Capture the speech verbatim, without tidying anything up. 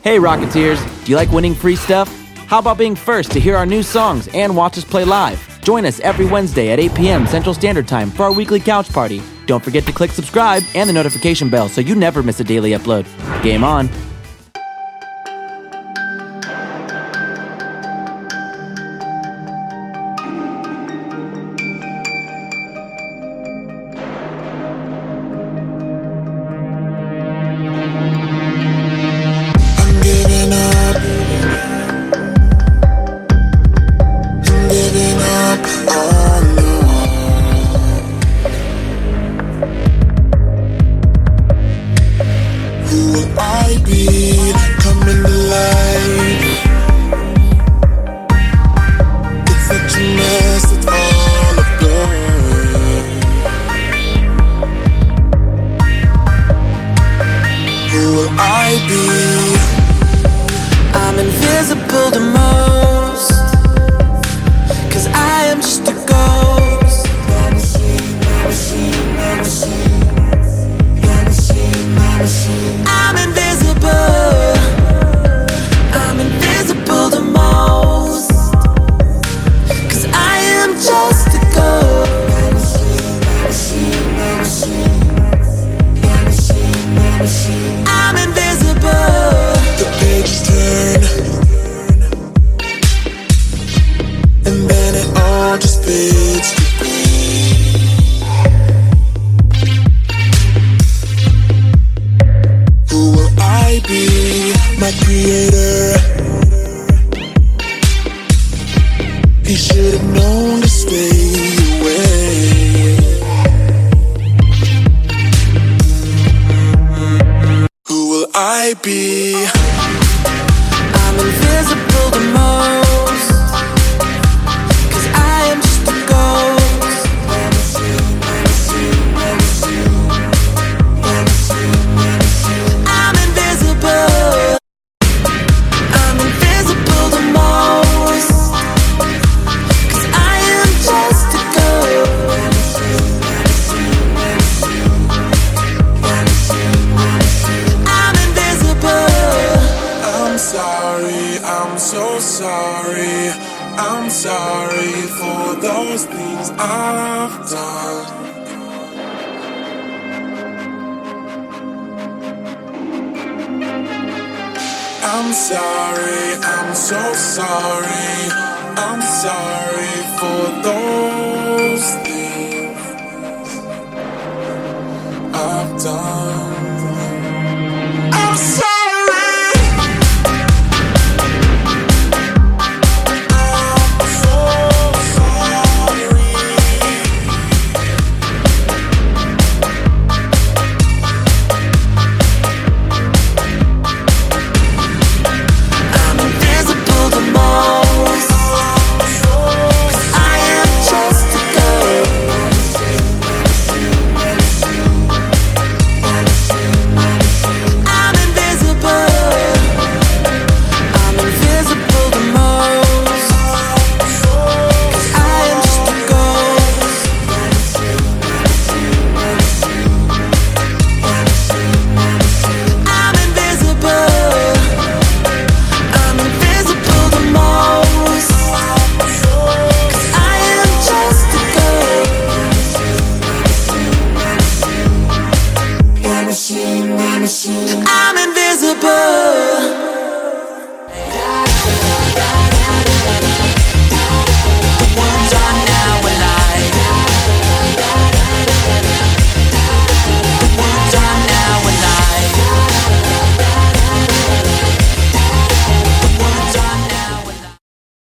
Hey Rocketeers, do you like winning free stuff? How about being first to hear our new songs and watch us play live? Join us every Wednesday at eight p.m. Central Standard Time for our weekly couch party. Don't forget to click subscribe and the notification bell so you never miss a daily upload. Game on! I'm invisible to most, 'cause I am just a ghost. I'm invisible, I'm invisible to most, 'cause I am just a ghost. I'm invisible. The pages turn, and then it all just fades to gray. Who will I be? My creator. He should have known to stay away. Who will I be? I'm invisible to most, 'cause I am just a ghost. I'm invisible, I'm invisible to most, 'cause I am just a ghost. I'm invisible. I'm sorry, I'm so sorry. I'm sorry for those things I've done. I'm sorry, I'm so sorry. I'm sorry for those things I've done. I'm sorry. I'm invisible.